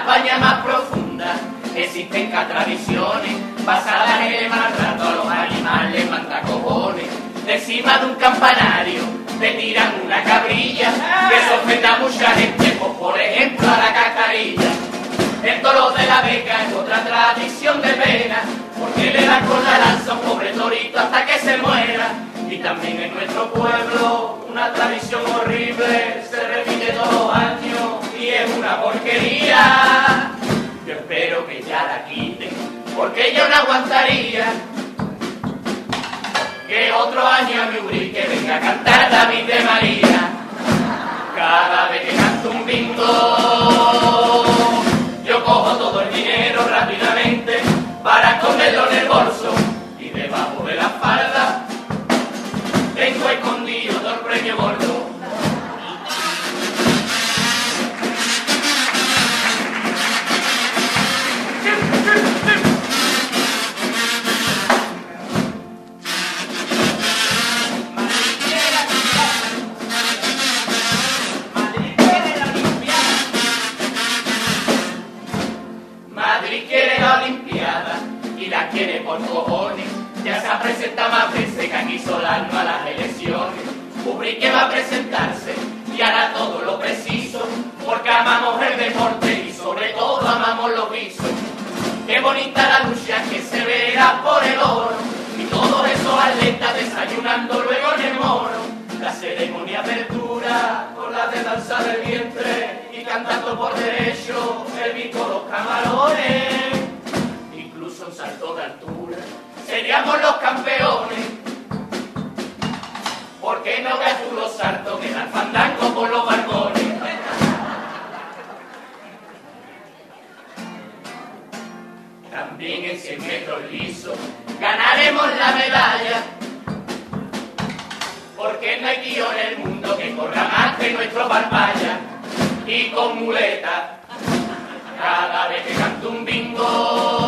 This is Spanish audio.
España más profunda existen tradiciones basadas en el maltrato a los animales, mantacojones. De encima de un campanario te tiran una cabrilla que se ofende a mucha gente, pues por ejemplo a la cascarilla. El toro de la Beca es otra tradición de pena, porque le dan con la lanza a un pobre torito hasta que se muera. Y también en nuestro pueblo una tradición horrible se repite todos los años y es una porquería. Yo espero que ya la quiten, porque yo no aguantaría que otro año a mi Urique venga a cantar David de María. Cada vez que canto un bingo, yo cojo todo el dinero rápidamente para esconderlo en el bolso y debajo de la falda tengo escondido todo el premio gordo. Madrid quiere la Olimpiada y la quiere por cojones. Ya se ha presentado más veces que aquí Solano a las elecciones. Ubrique va a presentarse y hará todo lo preciso, porque amamos el deporte y sobre todo amamos los guisos. Qué bonita la lucha que se verá por el oro y todos esos atletas desayunando luego en el moro. La ceremonia apertura con la de danza del vientre y cantando por derecho el bico los camarones. Incluso un salto de altura seríamos los campeones. ¿Por qué no veas tú los saltos que dan fandango por los balcones? También en 100 metros lisos ganaremos la medalla, porque no hay tío en el mundo que corra más que nuestro Barballa. Y con muleta, cada vez que canto un bingo,